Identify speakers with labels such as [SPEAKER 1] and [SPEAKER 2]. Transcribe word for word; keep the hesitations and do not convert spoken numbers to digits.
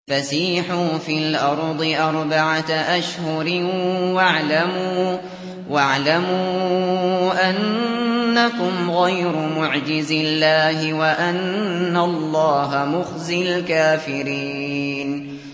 [SPEAKER 1] فَسِيحُوا فِي الْأَرْضِ أَرْبَعَةَ أَشْهُرٍ وَاعْلَمُوا وَاعْلَمُوا أَنَّكُمْ غَيْرُ مُعْجِزِي اللَّهِ وَأَنَّ اللَّهَ مُخْزِي الْكَافِرِينَ